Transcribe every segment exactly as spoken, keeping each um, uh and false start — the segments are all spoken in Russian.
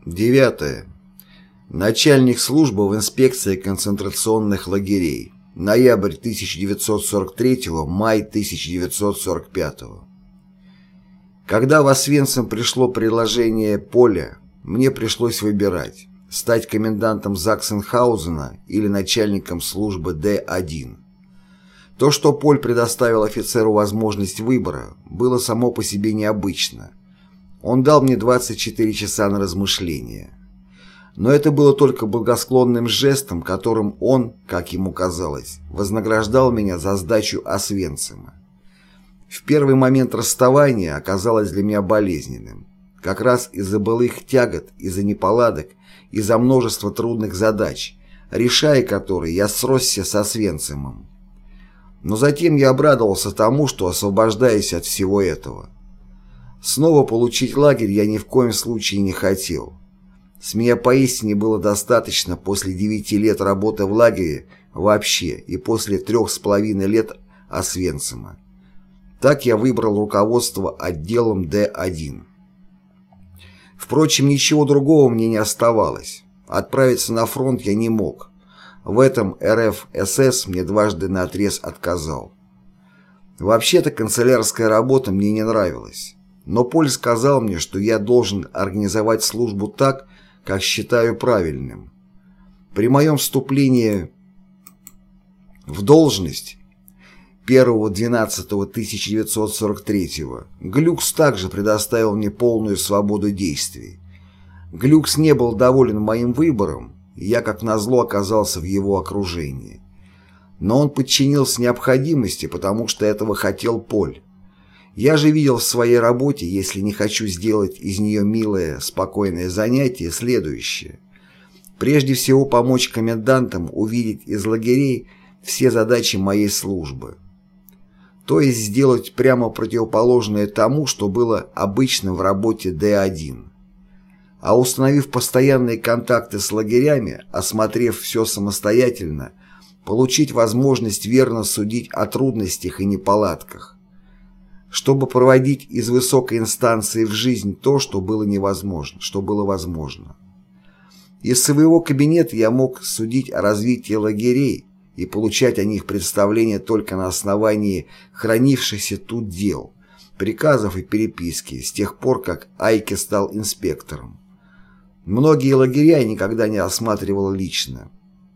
Девятое. Начальник службы в инспекции концентрационных лагерей. Ноябрь тысяча девятьсот сорок третьего, май тысяча девятьсот сорок пятого. Когда в Освенцим пришло предложение Поля, мне пришлось выбирать, стать комендантом Заксенхаузена или начальником службы Д один. То, что Поль предоставил офицеру возможность выбора, было само по себе необычно. Он дал мне двадцать четыре часа на размышление. Но это было только благосклонным жестом, которым он, как ему казалось, вознаграждал меня за сдачу Освенцима. В первый момент расставания оказалось для меня болезненным. Как раз из-за былых тягот, из-за неполадок, из-за множества трудных задач, решая которые я сросся с Освенцимом. Но затем я обрадовался тому, что освобождаюсь от всего этого. Снова получить лагерь я ни в коем случае не хотел. С меня поистине было достаточно после девяти лет работы в лагере вообще и после трех с половиной лет Освенцима. Так я выбрал руководство отделом Д один. Впрочем, ничего другого мне не оставалось. Отправиться на фронт я не мог. В этом Р Ф С С мне дважды наотрез отказал. Вообще-то канцелярская работа мне не нравилась. Но Поль сказал мне, что я должен организовать службу так, как считаю правильным. При моем вступлении в должность первого двенадцатого тысяча девятьсот сорок третьего Глюкс также предоставил мне полную свободу действий. Глюкс не был доволен моим выбором, и я как назло оказался в его окружении. Но он подчинился необходимости, потому что этого хотел Поль. Я же видел в своей работе, если не хочу сделать из нее милое, спокойное занятие, следующее. Прежде всего помочь комендантам увидеть из лагерей все задачи моей службы. То есть сделать прямо противоположное тому, что было обычно в работе Д один. А установив постоянные контакты с лагерями, осмотрев все самостоятельно, получить возможность верно судить о трудностях и неполадках, чтобы проводить из высокой инстанции в жизнь то, что было невозможно, что было возможно. Из своего кабинета я мог судить о развитии лагерей и получать о них представления только на основании хранившихся тут дел, приказов и переписки с тех пор, как Айке стал инспектором. Многие лагеря я никогда не осматривал лично.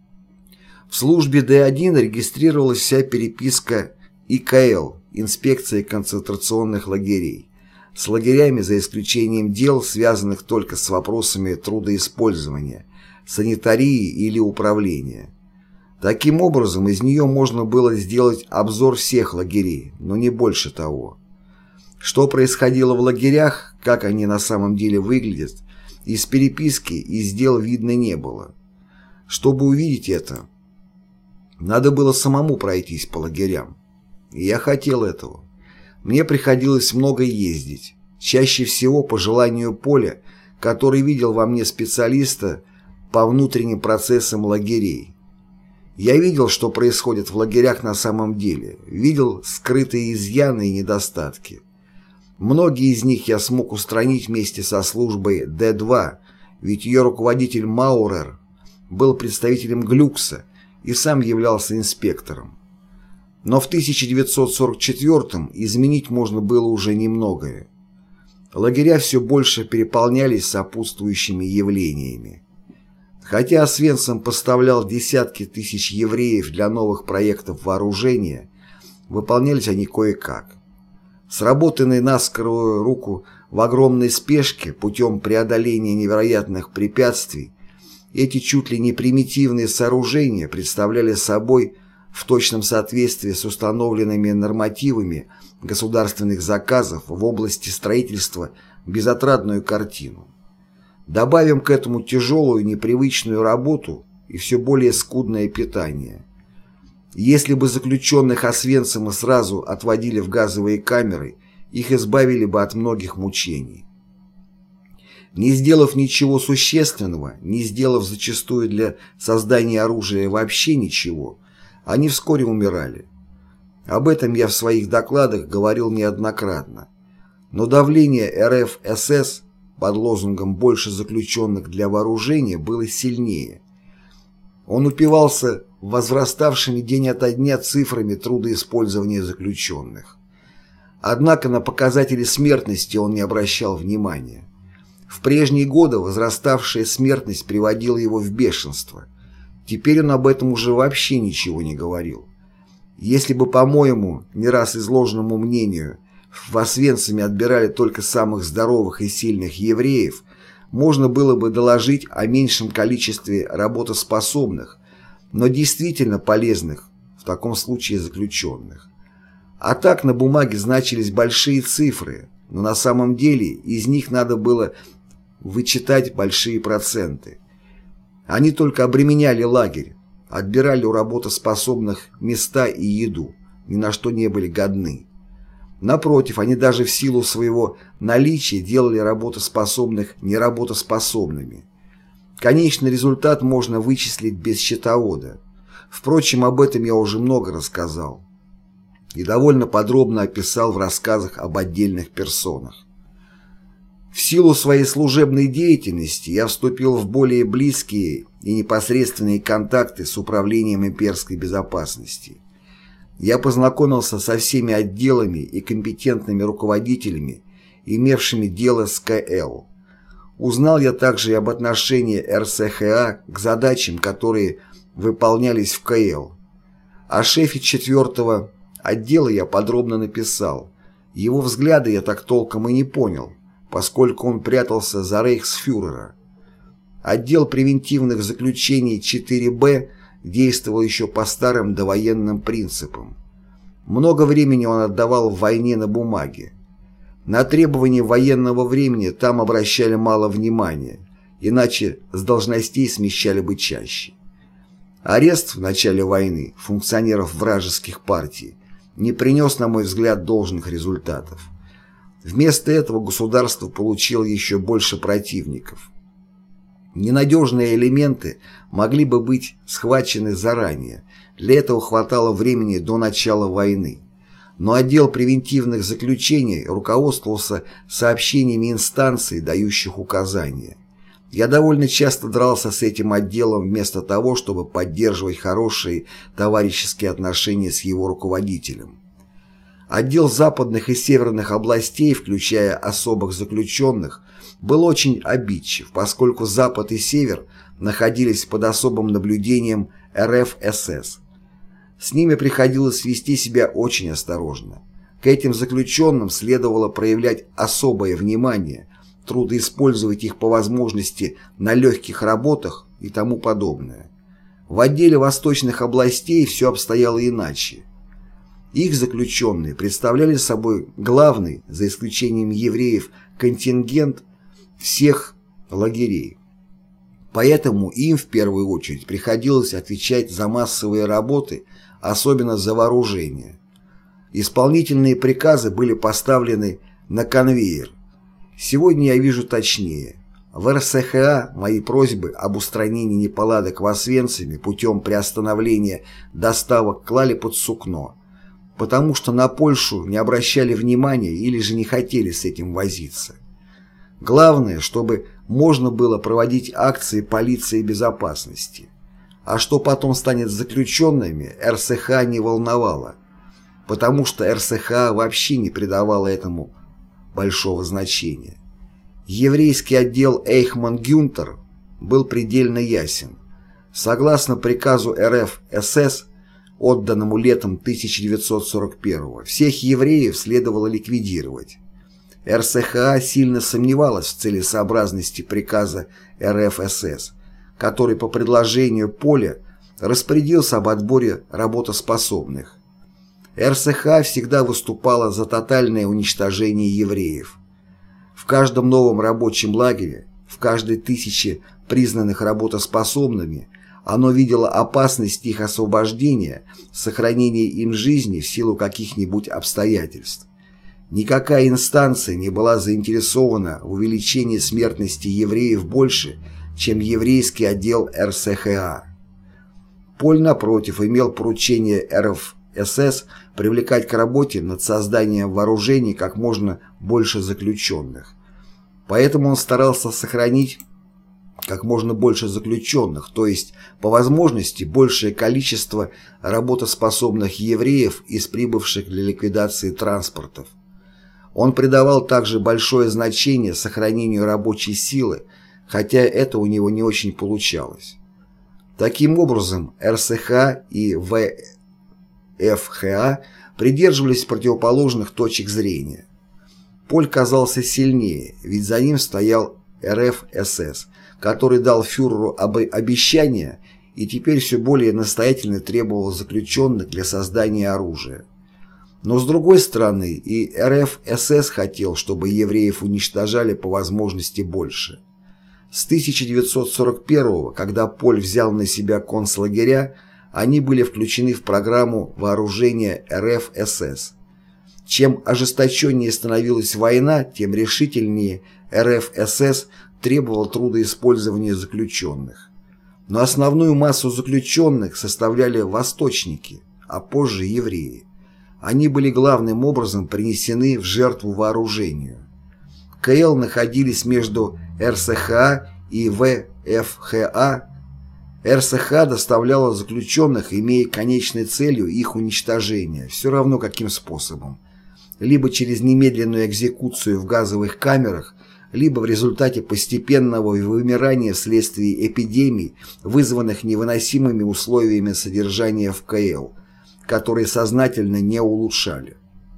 В службе Д один регистрировалась вся переписка И К Л, инспекции концентрационных лагерей, с лагерями за исключением дел, связанных только с вопросами трудоиспользования, санитарии или управления. Таким образом, из нее можно было сделать обзор всех лагерей, но не больше того. Что происходило в лагерях, как они на самом деле выглядят, из переписки и из дел видно не было. Чтобы увидеть это, надо было самому пройтись по лагерям. И я хотел этого. Мне приходилось много ездить, чаще всего по желанию Поля, который видел во мне специалиста по внутренним процессам лагерей. Я видел, что происходит в лагерях на самом деле, видел скрытые изъяны и недостатки. Многие из них я смог устранить вместе со службой Д два, ведь ее руководитель Маурер был представителем Глюкса и сам являлся инспектором. Но в тысяча девятьсот сорок четвёртом изменить можно было уже немногое. Лагеря все больше переполнялись сопутствующими явлениями. Хотя Освенцим поставлял десятки тысяч евреев для новых проектов вооружения, выполнялись они кое-как. Сработанные на скорую руку в огромной спешке путем преодоления невероятных препятствий, эти чуть ли не примитивные сооружения представляли собой в точном соответствии с установленными нормативами государственных заказов в области строительства безотрадную картину. Добавим к этому тяжелую непривычную работу и все более скудное питание. Если бы заключенных Освенцима сразу отводили в газовые камеры, их избавили бы от многих мучений. Не сделав ничего существенного, не сделав зачастую для создания оружия вообще ничего, они вскоре умирали. Об этом я в своих докладах говорил неоднократно. Но давление Р Ф С С под лозунгом «больше заключенных для вооружения» было сильнее. Он упивался возраставшими день ото дня цифрами трудоиспользования заключенных. Однако на показатели смертности он не обращал внимания. В прежние годы возраставшая смертность приводила его в бешенство. Теперь он об этом уже вообще ничего не говорил. Если бы, по моему, не раз изложенному мнению, в Освенциме отбирали только самых здоровых и сильных евреев, можно было бы доложить о меньшем количестве работоспособных, но действительно полезных, в таком случае заключенных. А так на бумаге значились большие цифры, но на самом деле из них надо было вычитать большие проценты. Они только обременяли лагерь, отбирали у работоспособных места и еду, ни на что не были годны. Напротив, они даже в силу своего наличия делали работоспособных неработоспособными. Конечный результат можно вычислить без счетовода. Впрочем, об этом я уже много рассказал и довольно подробно описал в рассказах об отдельных персонах. В силу своей служебной деятельности я вступил в более близкие и непосредственные контакты с Управлением имперской безопасности. Я познакомился со всеми отделами и компетентными руководителями, имевшими дело с ка эл. Узнал я также и об отношении эр эс ха а к задачам, которые выполнялись в ка эл. О шефе четвертого отдела я подробно написал. Его взгляды я так толком и не понял, поскольку он прятался за рейхсфюрера. Отдел превентивных заключений четыре бэ действовал еще по старым довоенным принципам. Много времени он отдавал в войне на бумаге. На требования военного времени там обращали мало внимания, иначе с должностей смещали бы чаще. Арест в начале войны функционеров вражеских партий не принес, на мой взгляд, должных результатов. Вместо этого государство получило еще больше противников. Ненадежные элементы могли бы быть схвачены заранее, для этого хватало времени до начала войны. Но отдел превентивных заключений руководствовался сообщениями инстанций, дающих указания. Я довольно часто дрался с этим отделом вместо того, чтобы поддерживать хорошие товарищеские отношения с его руководителем. Отдел западных и северных областей, включая особых заключенных, был очень обидчив, поскольку Запад и Север находились под особым наблюдением эр эф эс эс. С ними приходилось вести себя очень осторожно. К этим заключенным следовало проявлять особое внимание, трудоиспользовать их по возможности на легких работах и тому подобное. В отделе восточных областей все обстояло иначе. Их заключенные представляли собой главный, за исключением евреев, контингент всех лагерей. Поэтому им в первую очередь приходилось отвечать за массовые работы, особенно за вооружение. Исполнительные приказы были поставлены на конвейер. Сегодня я вижу точнее. В эр эс ха а мои просьбы об устранении неполадок в Освенциме путем приостановления доставок клали под сукно, потому что на Польшу не обращали внимания или же не хотели с этим возиться. Главное, чтобы можно было проводить акции полиции безопасности. А что потом станет с заключенными, эр эс ха а не волновало, потому что эр эс ха а вообще не придавало этому большого значения. Еврейский отдел Эйхман-Гюнтер был предельно ясен. Согласно приказу эр эф эс эс, отданному летом тысяча девятьсот сорок первого, всех евреев следовало ликвидировать. эр эс ха а сильно сомневалась в целесообразности приказа эр эф эс эс, который по предложению Поля распорядился об отборе работоспособных. эр эс ха а всегда выступала за тотальное уничтожение евреев. В каждом новом рабочем лагере, в каждой тысяче признанных работоспособными, оно видело опасность их освобождения, сохранения им жизни в силу каких-нибудь обстоятельств. Никакая инстанция не была заинтересована в увеличении смертности евреев больше, чем еврейский отдел эр эс ха а. Поль, напротив, имел поручение эр эф эс эс привлекать к работе над созданием вооружений как можно больше заключенных. Поэтому он старался сохранить как можно больше заключенных, то есть, по возможности, большее количество работоспособных евреев из прибывших для ликвидации транспортов. Он придавал также большое значение сохранению рабочей силы, хотя это у него не очень получалось. Таким образом, эр эс ха и вэ эф ха придерживались противоположных точек зрения. Поль казался сильнее, ведь за ним стоял эр эф эс эс, который дал фюреру обещание и теперь все более настоятельно требовал заключенных для создания оружия. Но с другой стороны, и эр эф эс эс хотел, чтобы евреев уничтожали по возможности больше. С тысяча девятьсот сорок первого, когда Поль взял на себя концлагеря, они были включены в программу вооружения эр эф эс эс. Чем ожесточеннее становилась война, тем решительнее эр эф эс эс требовал трудоиспользования заключенных. Но основную массу заключенных составляли восточники, а позже евреи. Они были главным образом принесены в жертву вооружению. ка эл находились между эр эс ха и вэ эф ха. эр эс ха доставляла заключенных, имея конечной целью их уничтожение, все равно каким способом. Либо через немедленную экзекуцию в газовых камерах, либо в результате постепенного вымирания вследствие эпидемий, вызванных невыносимыми условиями содержания в ка эл, которые сознательно не улучшали.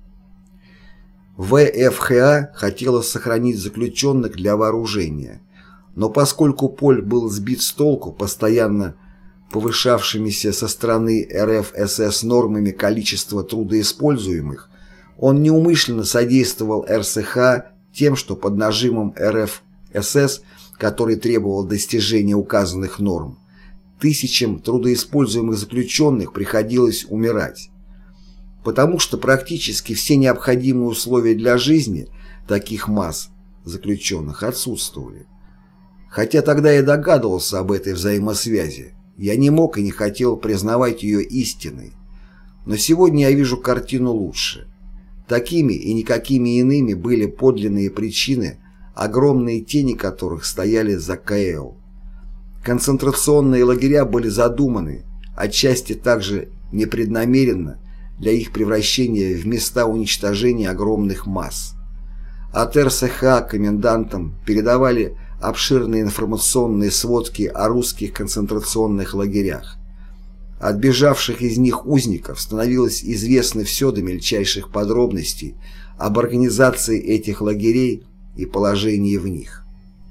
вэ эф ха хотела сохранить заключенных для вооружения, но поскольку Поль был сбит с толку постоянно повышавшимися со стороны эр эф эс эс нормами количества трудоиспользуемых, он неумышленно содействовал эр эс ха тем, что под нажимом эр эф эс эс, который требовал достижения указанных норм, тысячам трудоиспользуемых заключенных приходилось умирать. Потому что практически все необходимые условия для жизни таких масс заключенных отсутствовали. Хотя тогда я догадывался об этой взаимосвязи, я не мог и не хотел признавать ее истиной. Но сегодня я вижу картину лучше. Такими и никакими иными были подлинные причины, огромные тени которых стояли за ка эл. Концентрационные лагеря были задуманы, отчасти также непреднамеренно, для их превращения в места уничтожения огромных масс. От эр эс ха комендантам передавали обширные информационные сводки о русских концентрационных лагерях. От бежавших из них узников становилось известно все до мельчайших подробностей об организации этих лагерей и положении в них.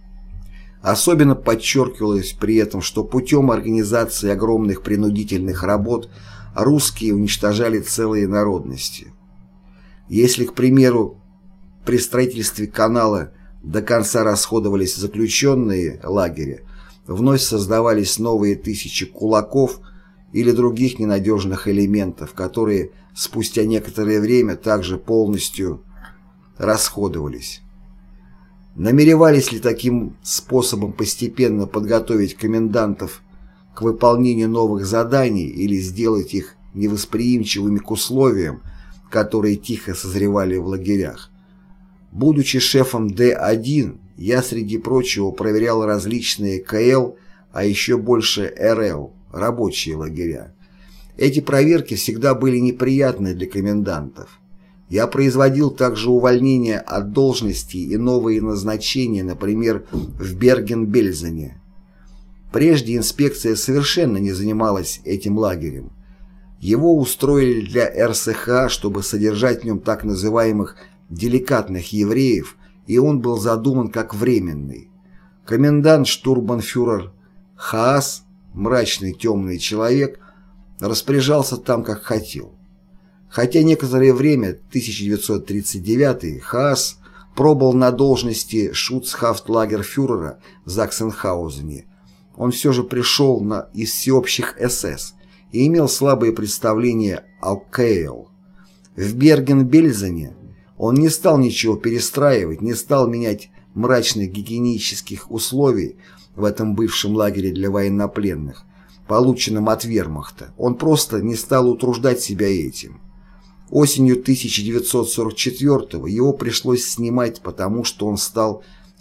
Особенно подчеркивалось при этом, что путем организации огромных принудительных работ русские уничтожали целые народности. Если, к примеру, при строительстве канала до конца расходовались заключенные лагеря, вновь создавались новые тысячи кулаков или других ненадежных элементов, которые спустя некоторое время также полностью расходовались. Намеревались ли таким способом постепенно подготовить комендантов к выполнению новых заданий или сделать их невосприимчивыми к условиям, которые тихо созревали в лагерях? Будучи шефом дэ один, я, среди прочего, проверял различные ка эл, а еще больше эр эл, рабочие лагеря. Эти проверки всегда были неприятны для комендантов. Я производил также увольнения от должностей и новые назначения, например, в Берген-Бельзене. Прежде инспекция совершенно не занималась этим лагерем. Его устроили для эр эс ха, чтобы содержать в нем так называемых деликатных евреев, и он был задуман как временный. Комендант штурмбанфюрер Хаас, мрачный темный человек, распоряжался там как хотел. Хотя некоторое время, тысяча девятьсот тридцать девятый, Хаас пробыл на должности шуцхафтлагерфюрера в Заксенхаузене, он все же пришел на, из всеобщих эс эс и имел слабые представления о ка эл. В Берген-Бельзене он не стал ничего перестраивать, не стал менять мрачных гигиенических условий в этом бывшем лагере для военнопленных, полученном от вермахта. Он просто не стал утруждать себя этим. Осенью тысяча девятьсот сорок четвёртого его пришлось снимать, потому что он стал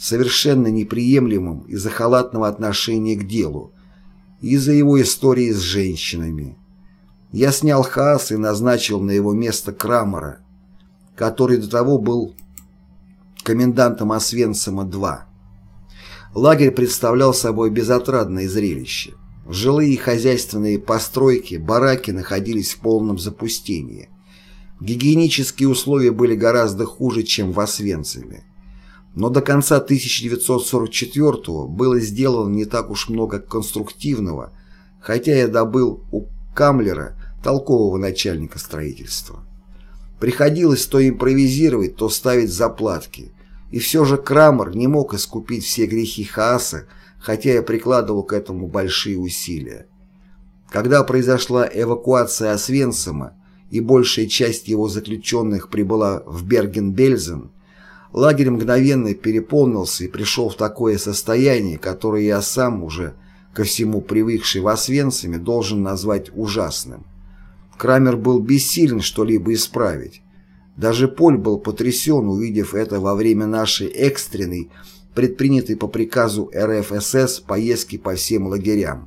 совершенно неприемлемым из-за халатного отношения к делу, из-за его истории с женщинами. Я снял Хаас и назначил на его место Крамера, который до того был комендантом Освенцима-два. Лагерь представлял собой безотрадное зрелище. Жилые и хозяйственные постройки, бараки находились в полном запустении. Гигиенические условия были гораздо хуже, чем в Освенциме. Но до конца тысяча девятьсот сорок четвёртого было сделано не так уж много конструктивного, хотя я добыл у Камлера, толкового начальника строительства. Приходилось то импровизировать, то ставить заплатки. И все же Крамер не мог искупить все грехи Хааса, хотя я прикладывал к этому большие усилия. Когда произошла эвакуация Освенцима и большая часть его заключенных прибыла в Берген-Бельзен, лагерь мгновенно переполнился и пришел в такое состояние, которое я сам, уже ко всему привыкший в Освенциме, должен назвать ужасным. Крамер был бессилен что-либо исправить. Даже Поль был потрясен, увидев это во время нашей экстренной, предпринятой по приказу эр эф эс эс поездки по всем лагерям.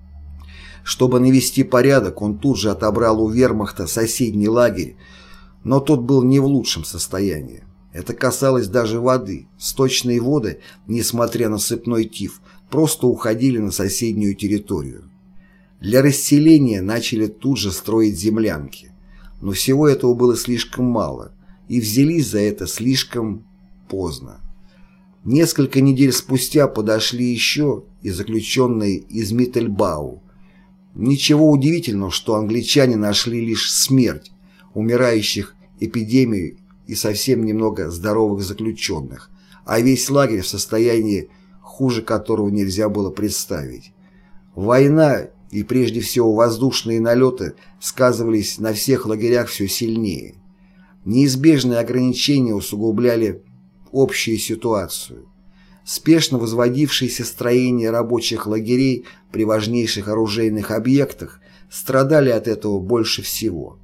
Чтобы навести порядок, он тут же отобрал у вермахта соседний лагерь, но тот был не в лучшем состоянии. Это касалось даже воды. Сточные воды, несмотря на сыпной тиф, просто уходили на соседнюю территорию. Для расселения начали тут же строить землянки. Но всего этого было слишком мало, и взялись за это слишком поздно. Несколько недель спустя подошли еще и заключенные из Миттельбау. Ничего удивительного, что англичане нашли лишь смерть, умирающих, эпидемию и совсем немного здоровых заключенных, а весь лагерь в состоянии, хуже которого нельзя было представить. Война и прежде всего воздушные налеты сказывались на всех лагерях все сильнее. Неизбежные ограничения усугубляли общую ситуацию. Спешно возводившиеся строения рабочих лагерей при важнейших оружейных объектах страдали от этого больше всего.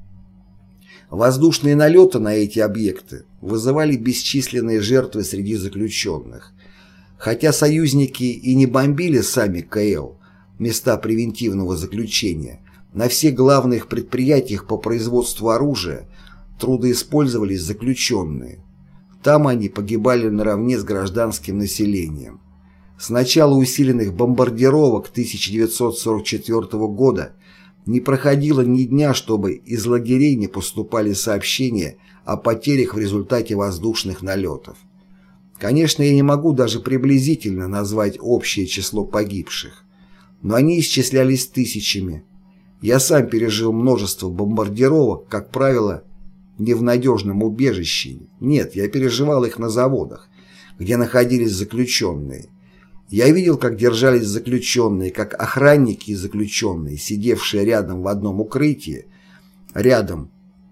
Воздушные налеты на эти объекты вызывали бесчисленные жертвы среди заключенных. Хотя союзники и не бомбили сами ка эл, места превентивного заключения, на всех главных предприятиях по производству оружия трудоиспользовались заключенные. Там они погибали наравне с гражданским населением. С начала усиленных бомбардировок тысяча девятьсот сорок четвёртого года не проходило ни дня, чтобы из лагерей не поступали сообщения о потерях в результате воздушных налетов. Конечно, я не могу даже приблизительно назвать общее число погибших, но они исчислялись тысячами. Я сам пережил множество бомбардировок, как правило, не в надежном убежище. Нет, я переживал их на заводах, где находились заключенные. Я видел, как держались заключенные, как охранники и заключенные, сидевшие рядом в одном укрытии, рядом,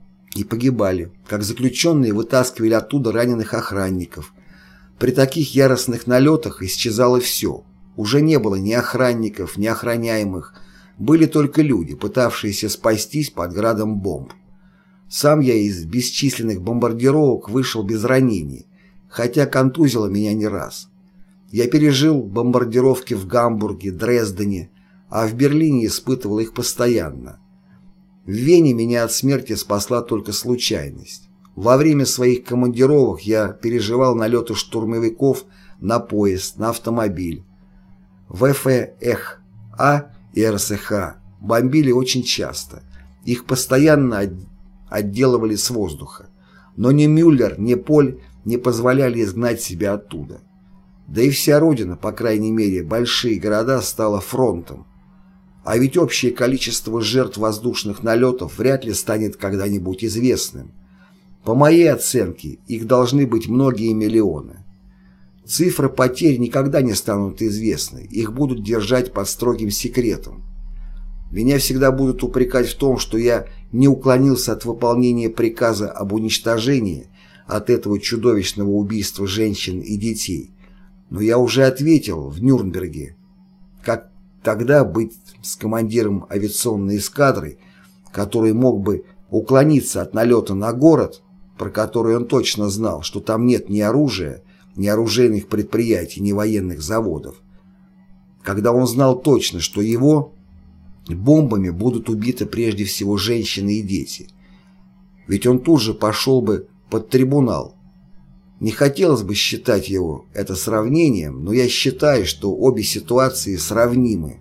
и погибали, как заключенные вытаскивали оттуда раненых охранников. При таких яростных налетах исчезало все. Уже не было ни охранников, ни охраняемых. Были только люди, пытавшиеся спастись под градом бомб. Сам я из бесчисленных бомбардировок вышел без ранений, хотя контузило меня не раз. Я пережил бомбардировки в Гамбурге, Дрездене, а в Берлине испытывал их постоянно. В Вене меня от смерти спасла только случайность. Во время своих командировок я переживал налеты штурмовиков на поезд, на автомобиль. вэ эф эх а и эр эс эх а бомбили очень часто. Их постоянно отделывали с воздуха. Но ни Мюллер, ни Поль не позволяли изгнать себя оттуда. Да и вся Родина, по крайней мере, большие города, стала фронтом. А ведь общее количество жертв воздушных налетов вряд ли станет когда-нибудь известным. По моей оценке, их должны быть многие миллионы. Цифры потерь никогда не станут известны, их будут держать под строгим секретом. Меня всегда будут упрекать в том, что я не уклонился от выполнения приказа об уничтожении, от этого чудовищного убийства женщин и детей. Но я уже ответил в Нюрнберге, как тогда быть с командиром авиационной эскадры, который мог бы уклониться от налета на город, про который он точно знал, что там нет ни оружия, ни оружейных предприятий, ни военных заводов. Когда он знал точно, что его бомбами будут убиты прежде всего женщины и дети. Ведь он тут же пошел бы под трибунал. Не хотелось бы считать его это сравнением, но я считаю, что обе ситуации сравнимы.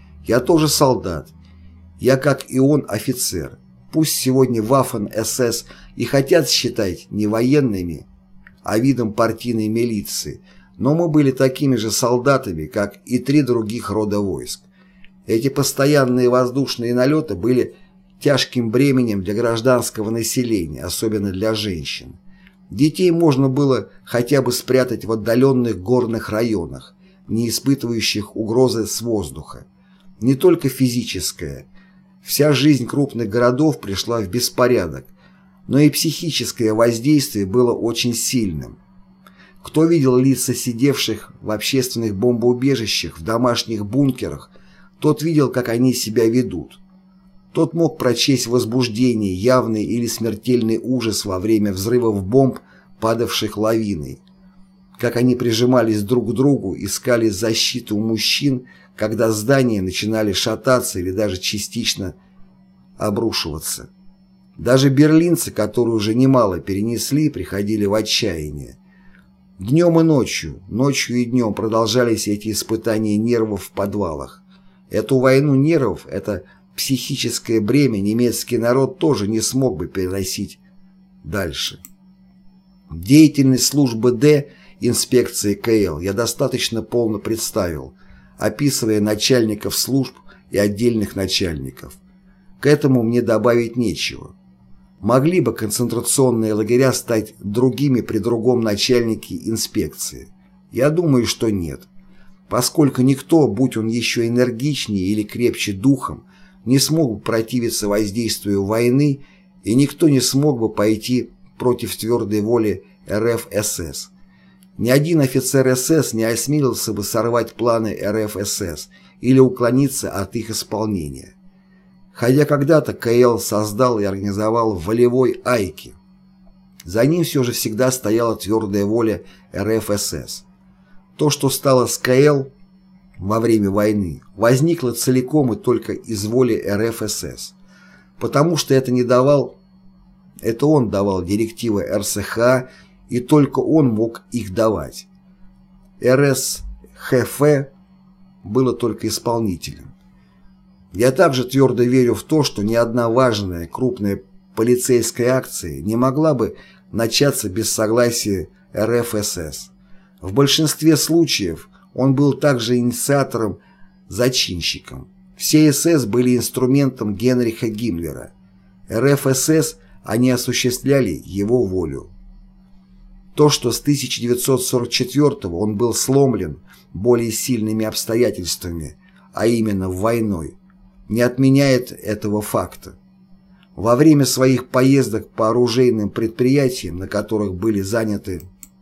Я тоже солдат. Я, как и он, офицер. Пусть сегодня Waffen-эс эс и хотят считать не военными, а видом партийной милиции, но мы были такими же солдатами, как и три других рода войск. Эти постоянные воздушные налеты были тяжким бременем для гражданского населения, особенно для женщин. Детей можно было хотя бы спрятать в отдаленных горных районах, не испытывающих угрозы с воздуха. Не только физическая. Вся жизнь крупных городов пришла в беспорядок, но и психическое воздействие было очень сильным. Кто видел лица сидевших в общественных бомбоубежищах, в домашних бункерах, тот видел, как они себя ведут. Тот мог прочесть возбуждение, явный или смертельный ужас во время взрывов бомб, падавших лавиной. Как они прижимались друг к другу, искали защиту у мужчин, когда здания начинали шататься или даже частично обрушиваться. Даже берлинцы, которые уже немало перенесли, приходили в отчаяние. Днем и ночью, ночью и днем продолжались эти испытания нервов в подвалах. Эту войну нервов, это психическое бремя немецкий народ тоже не смог бы переносить дальше. Деятельность службы Д, инспекции ка эл, я достаточно полно представил, описывая начальников служб и отдельных начальников. К этому мне добавить нечего. Могли бы концентрационные лагеря стать другими при другом начальнике инспекции? Я думаю, что нет. Поскольку никто, будь он еще энергичнее или крепче духом, не смог бы противиться воздействию войны, и никто не смог бы пойти против твердой воли эр эф эс эс. Ни один офицер эс эс не осмелился бы сорвать планы эр эф эс эс или уклониться от их исполнения. Хотя когда-то ка эл создал и организовал волевой Айки. За ним все же всегда стояла твердая воля эр эф эс эс. То, что стало с ка эл во время войны, возникло целиком и только из воли эр эф эс эс, потому что это не давал, это он давал директивы эр эс ха, и только он мог их давать. эр эс ха эф было только исполнителем. Я также твердо верю в то, что ни одна важная, крупная полицейская акция не могла бы начаться без согласия эр эф эс эс. В большинстве случаев он был также инициатором-зачинщиком. Все эс эс были инструментом Генриха Гиммлера. эр эф эс эс они осуществляли его волю. То, что с тысяча девятьсот сорок четвёртого он был сломлен более сильными обстоятельствами, а именно войной, не отменяет этого факта. Во время своих поездок по оружейным предприятиям, на которых были заняты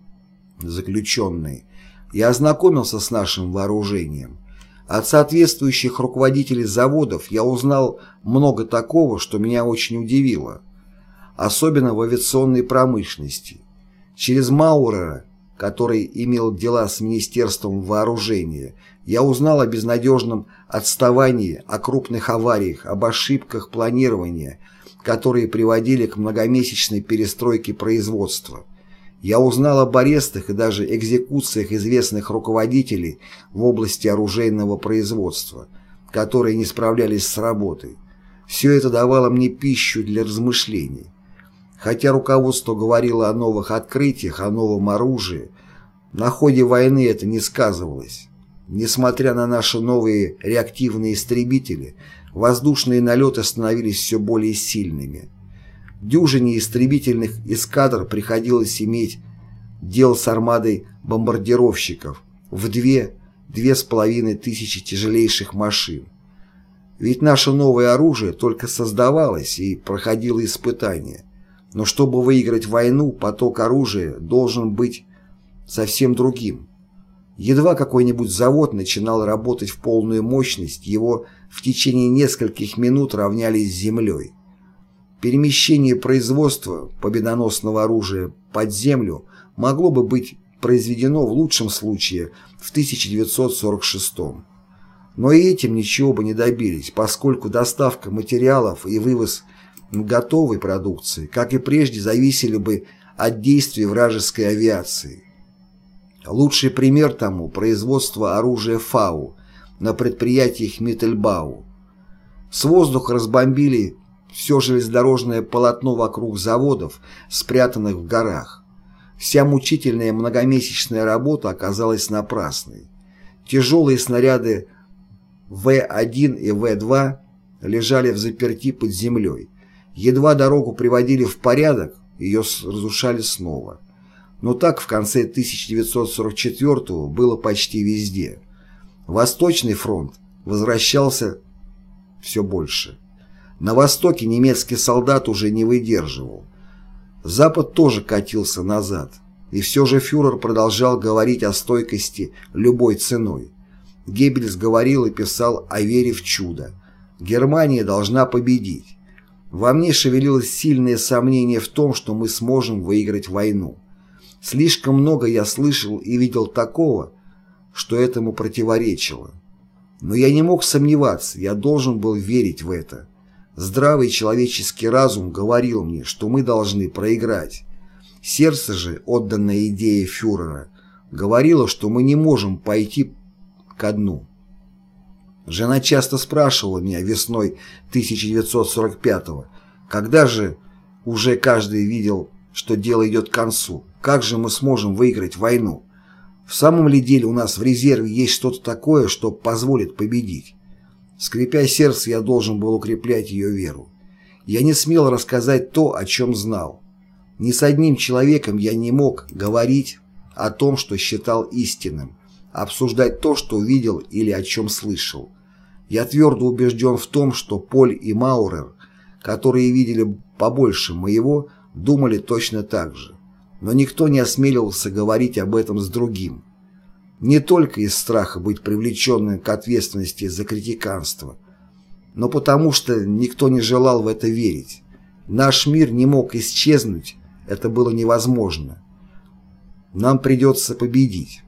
заключенные, я ознакомился с нашим вооружением. От соответствующих руководителей заводов я узнал много такого, что меня очень удивило, особенно в авиационной промышленности. Через Маурера, который имел дела с Министерством вооружения, я узнал о безнадежном отставании, о крупных авариях, об ошибках планирования, которые приводили к многомесячной перестройке производства. Я узнал об арестах и даже экзекуциях известных руководителей в области оружейного производства, которые не справлялись с работой. Все это давало мне пищу для размышлений. Хотя руководство говорило о новых открытиях, о новом оружии, на ходе войны это не сказывалось. Несмотря на наши новые реактивные истребители, воздушные налеты становились все более сильными. Дюжине истребительных эскадр приходилось иметь дело с армадой бомбардировщиков в две, две с половиной тысячи тяжелейших машин. Ведь наше новое оружие только создавалось и проходило испытания. Но чтобы выиграть войну, поток оружия должен быть совсем другим. Едва какой-нибудь завод начинал работать в полную мощность, его в течение нескольких минут равняли с землей. Перемещение производства победоносного оружия под землю могло бы быть произведено в лучшем случае в тысяча девятьсот сорок шестом. Но и этим ничего бы не добились, поскольку доставка материалов и вывоз готовой продукции, как и прежде, зависели бы от действий вражеской авиации. Лучший пример тому – производство оружия ФАУ на предприятиях Миттельбау. С воздуха разбомбили все железнодорожное полотно вокруг заводов, спрятанных в горах. Вся мучительная многомесячная работа оказалась напрасной. Тяжелые снаряды вэ один и вэ два лежали взаперти под землей. Едва дорогу приводили в порядок, ее разрушали снова. Но так в конце тысяча девятьсот сорок четвёртого было почти везде. Восточный фронт возвращался все больше. На востоке немецкий солдат уже не выдерживал. Запад тоже катился назад. И все же фюрер продолжал говорить о стойкости любой ценой. Геббельс говорил и писал о вере в чудо. Германия должна победить. Во мне шевелилось сильное сомнение в том, что мы сможем выиграть войну. Слишком много я слышал и видел такого, что этому противоречило. Но я не мог сомневаться, я должен был верить в это. Здравый человеческий разум говорил мне, что мы должны проиграть. Сердце же, отданное идее фюрера, говорило, что мы не можем пойти ко дну. Жена часто спрашивала меня весной тысяча девятьсот сорок пятого, когда же уже каждый видел, что дело идет к концу, как же мы сможем выиграть войну? В самом ли деле у нас в резерве есть что-то такое, что позволит победить? Скрипя сердце, я должен был укреплять ее веру. Я не смел рассказать то, о чем знал. Ни с одним человеком я не мог говорить о том, что считал истинным, обсуждать то, что видел или о чем слышал. Я твердо убежден в том, что Поль и Маурер, которые видели побольше моего, думали точно так же. Но никто не осмеливался говорить об этом с другим. Не только из страха быть привлеченным к ответственности за критиканство, но потому что никто не желал в это верить. Наш мир не мог исчезнуть, это было невозможно. Нам придется победить.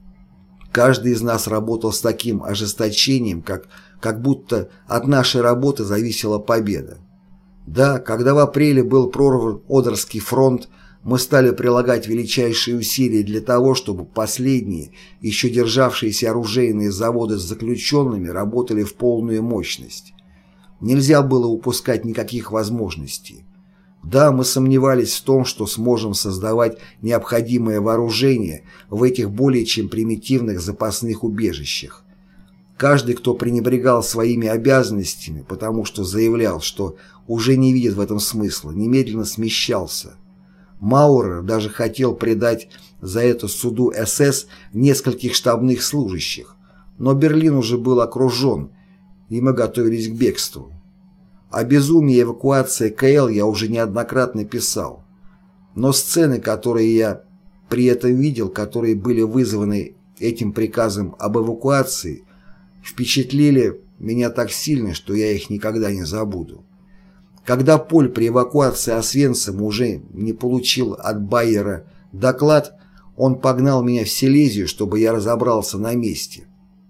Каждый из нас работал с таким ожесточением, как, как будто от нашей работы зависела победа. Да, когда в апреле был прорван Одерский фронт, мы стали прилагать величайшие усилия для того, чтобы последние, еще державшиеся оружейные заводы с заключенными, работали в полную мощность. Нельзя было упускать никаких возможностей. Да, мы сомневались в том, что сможем создавать необходимое вооружение в этих более чем примитивных запасных убежищах. Каждый, кто пренебрегал своими обязанностями, потому что заявлял, что уже не видит в этом смысла, немедленно смещался. Маурер даже хотел предать за это суду эс эс нескольких штабных служащих, но Берлин уже был окружен, и мы готовились к бегству. О безумии эвакуации ка эл я уже неоднократно писал, но сцены, которые я при этом видел, которые были вызваны этим приказом об эвакуации, впечатлили меня так сильно, что я их никогда не забуду. Когда Поль при эвакуации Освенцима уже не получил от Байера доклад, он погнал меня в Силезию, чтобы я разобрался на месте.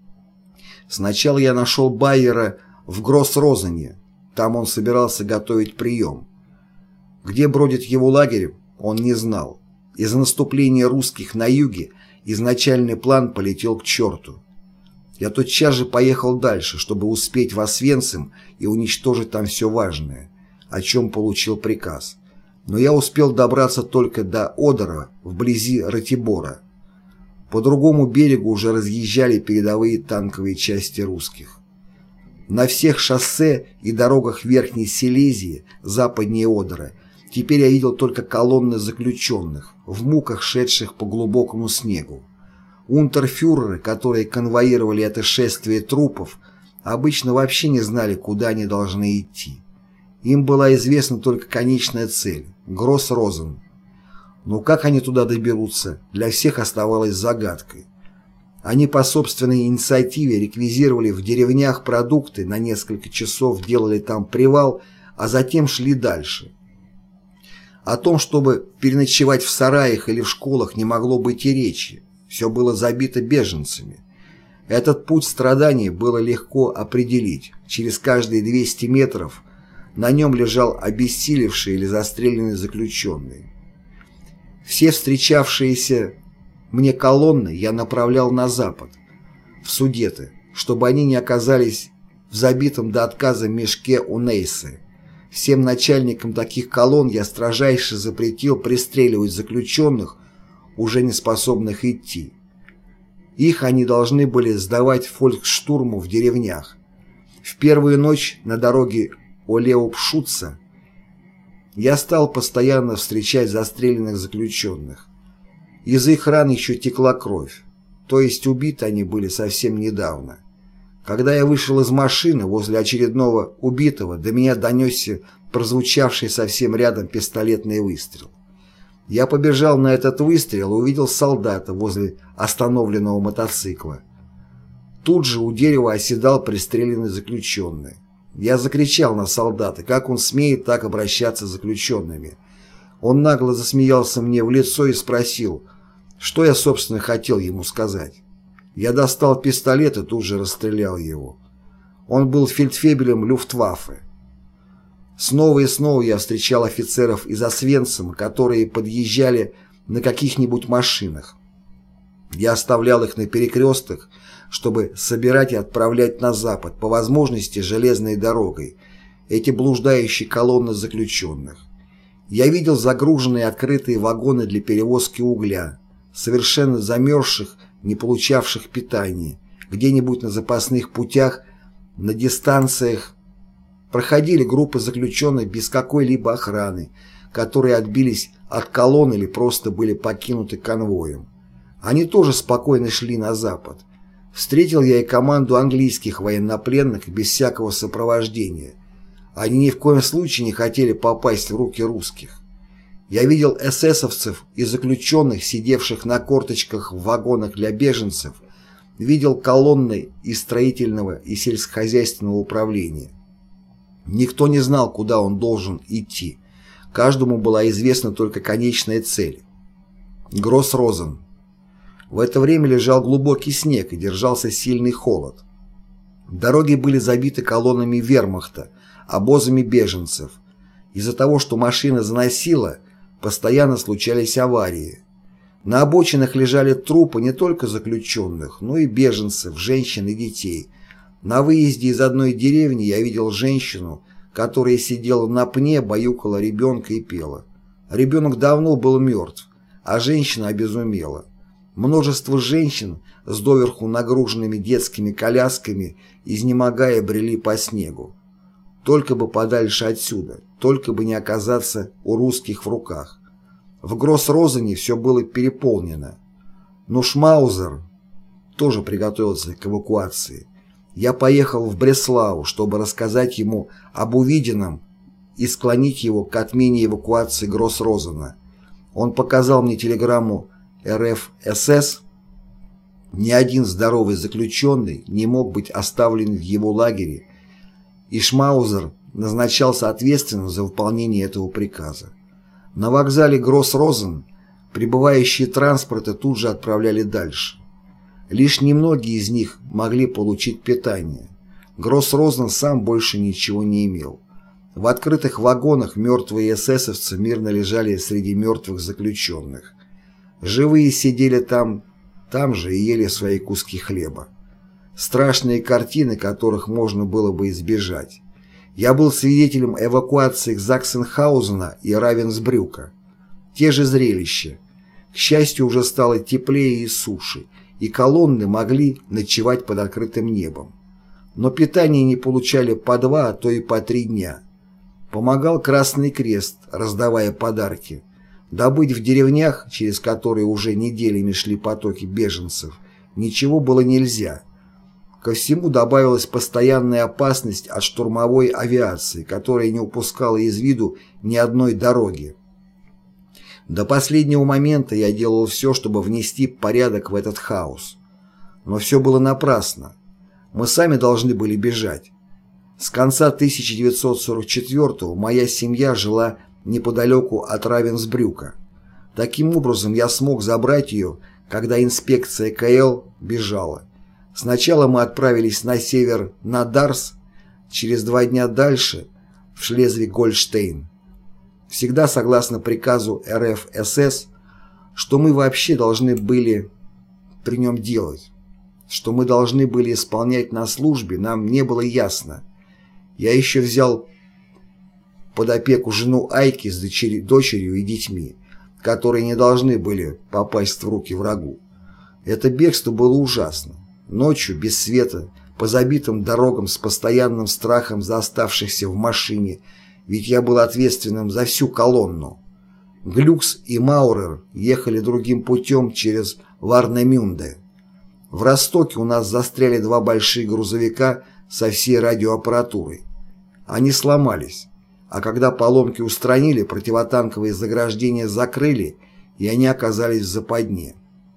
Сначала я нашел Байера в Гросс-Розене, там он собирался готовить прием. Где бродит его лагерь, он не знал. Из-за наступления русских на юге изначальный план полетел к черту. Я тотчас же поехал дальше, чтобы успеть в Освенцим и уничтожить там все важное, о чем получил приказ. Но я успел добраться только до Одера, вблизи Ратибора. По другому берегу уже разъезжали передовые танковые части русских. На всех шоссе и дорогах Верхней Силезии, западнее Одера, теперь я видел только колонны заключенных, в муках шедших по глубокому снегу. Унтерфюреры, которые конвоировали это шествие трупов, обычно вообще не знали, куда они должны идти. Им была известна только конечная цель – Гросс-Розен. Но как они туда доберутся, для всех оставалось загадкой. Они по собственной инициативе реквизировали в деревнях продукты, на несколько часов делали там привал, а затем шли дальше. О том, чтобы переночевать в сараях или в школах, не могло быть и речи. Все было забито беженцами. Этот путь страданий было легко определить. Через каждые двести метров на нем лежал обессилевший или застреленный заключенный. Все встречавшиеся мне колонны я направлял на запад, в Судеты, чтобы они не оказались в забитом до отказа мешке у Нейсы. Всем начальникам таких колонн я строжайше запретил пристреливать заключенных, уже не способных идти. Их они должны были сдавать фольксштурму в деревнях. В первую ночь на дороге Олеупшутца я стал постоянно встречать застреленных заключенных. Из их ран еще текла кровь, то есть убиты они были совсем недавно. Когда я вышел из машины возле очередного убитого, до меня донесся прозвучавший совсем рядом пистолетный выстрел. Я побежал на этот выстрел и увидел солдата возле остановленного мотоцикла. Тут же у дерева оседал пристреленный заключенный. Я закричал на солдата, как он смеет так обращаться с заключенными. Он нагло засмеялся мне в лицо и спросил, что я, собственно, хотел ему сказать. Я достал пистолет и тут же расстрелял его. Он был фельдфебелем Люфтваффе. Снова и снова я встречал офицеров из Освенцима, которые подъезжали на каких-нибудь машинах. Я оставлял их на перекрестках, чтобы собирать и отправлять на запад, по возможности железной дорогой, эти блуждающие колонны заключенных. Я видел загруженные открытые вагоны для перевозки угля, совершенно замерзших, не получавших питания, где-нибудь на запасных путях, на дистанциях. Проходили группы заключенных без какой-либо охраны, которые отбились от колонн или просто были покинуты конвоем. Они тоже спокойно шли на запад. Встретил я и команду английских военнопленных без всякого сопровождения. Они ни в коем случае не хотели попасть в руки русских. Я видел эсэсовцев и заключенных, сидевших на корточках в вагонах для беженцев, видел колонны из строительного и сельскохозяйственного управления. Никто не знал, куда он должен идти. Каждому была известна только конечная цель. Гросс-Розен. В это время лежал глубокий снег и держался сильный холод. Дороги были забиты колоннами вермахта, обозами беженцев. Из-за того, что машина заносила, постоянно случались аварии. На обочинах лежали трупы не только заключенных, но и беженцев, женщин и детей. На выезде из одной деревни я видел женщину, которая сидела на пне, баюкала ребенка и пела. Ребенок давно был мертв, а женщина обезумела. Множество женщин с доверху нагруженными детскими колясками, изнемогая, брели по снегу. Только бы подальше отсюда, только бы не оказаться у русских в руках. В Гросс-Розене все было переполнено. Но Шмаузер тоже приготовился к эвакуации. Я поехал в Бреслау, чтобы рассказать ему об увиденном и склонить его к отмене эвакуации Гросс-Розена. Он показал мне телеграмму эр эф эс эс. Ни один здоровый заключенный не мог быть оставлен в его лагере, и Шмаузер назначался ответственным за выполнение этого приказа. На вокзале Гросс-Розен прибывающие транспорты тут же отправляли дальше. Лишь немногие из них могли получить питание. Гросс-Розен сам больше ничего не имел. В открытых вагонах мертвые эсэсовцы мирно лежали среди мертвых заключенных. Живые сидели там, там же и ели свои куски хлеба. Страшные картины, которых можно было бы избежать. Я был свидетелем эвакуации Заксенхаузена и Равенсбрюка. Те же зрелища. К счастью, уже стало теплее и суше, и колонны могли ночевать под открытым небом. Но питание не получали по два, а то и по три дня. Помогал Красный Крест, раздавая подарки. Добыть в деревнях, через которые уже неделями шли потоки беженцев, ничего было нельзя. Ко всему добавилась постоянная опасность от штурмовой авиации, которая не упускала из виду ни одной дороги. До последнего момента я делал все, чтобы внести порядок в этот хаос. Но все было напрасно. Мы сами должны были бежать. С конца тысяча девятьсот сорок четвёртого моя семья жила неподалеку от Равенсбрюка. Таким образом, я смог забрать ее, когда инспекция ка эл бежала. Сначала мы отправились на север на Дарс, через два дня дальше в Шлезвиг-Гольштейн. Всегда согласно приказу эр эф эс эс, что мы вообще должны были при нем делать, что мы должны были исполнять на службе, нам не было ясно. Я еще взял под опеку жену Айки с дочери, дочерью и детьми, которые не должны были попасть в руки врагу. Это бегство было ужасно. Ночью, без света, по забитым дорогам с постоянным страхом за оставшихся в машине, ведь я был ответственным за всю колонну. Глюкс и Маурер ехали другим путем через Варнемюнде. В Ростоке у нас застряли два больших грузовика со всей радиоаппаратурой. Они сломались, а когда поломки устранили, противотанковые заграждения закрыли, и они оказались в западне.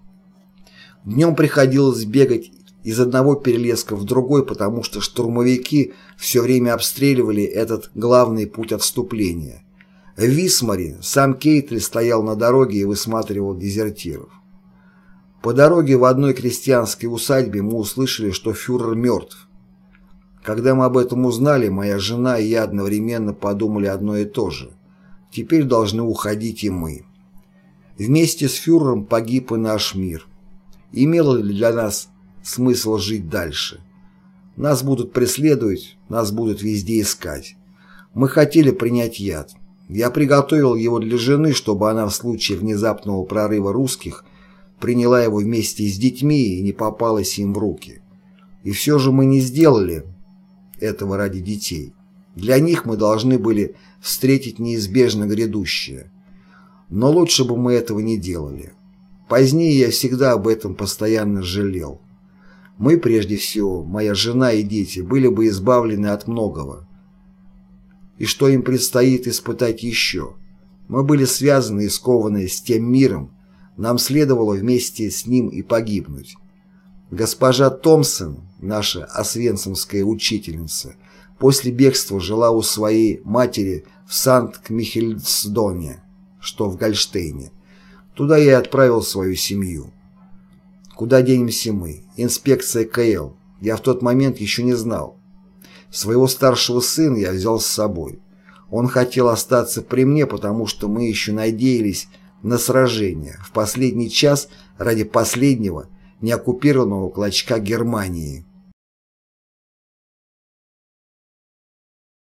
Днем приходилось бегать из одного перелеска в другой, потому что штурмовики все время обстреливали этот главный путь отступления. В Висмаре сам Кейтель стоял на дороге и высматривал дезертиров. По дороге в одной крестьянской усадьбе мы услышали, что фюрер мертв. Когда мы об этом узнали, моя жена и я одновременно подумали одно и то же. Теперь должны уходить и мы. Вместе с фюрером погиб и наш мир. Имело ли для нас смысл жить дальше? Нас будут преследовать, нас будут везде искать. Мы хотели принять яд. Я приготовил его для жены, чтобы она в случае внезапного прорыва русских приняла его вместе с детьми и не попалась им в руки. И все же мы не сделали этого ради детей. Для них мы должны были встретить неизбежно грядущее. Но лучше бы мы этого не делали. Позднее я всегда об этом постоянно жалел. Мы, прежде всего, моя жена и дети, были бы избавлены от многого. И что им предстоит испытать еще? Мы были связаны и скованы с тем миром, нам следовало вместе с ним и погибнуть. Госпожа Томпсон, наша освенцимская учительница, после бегства жила у своей матери в Санкт-Михельсдоне, что в Гольштейне. Туда я и отправил свою семью. Куда денемся мы? Инспекция ка эл. Я в тот момент еще не знал. Своего старшего сына я взял с собой. Он хотел остаться при мне, потому что мы еще надеялись на сражение в последний час ради последнего неоккупированного клочка Германии.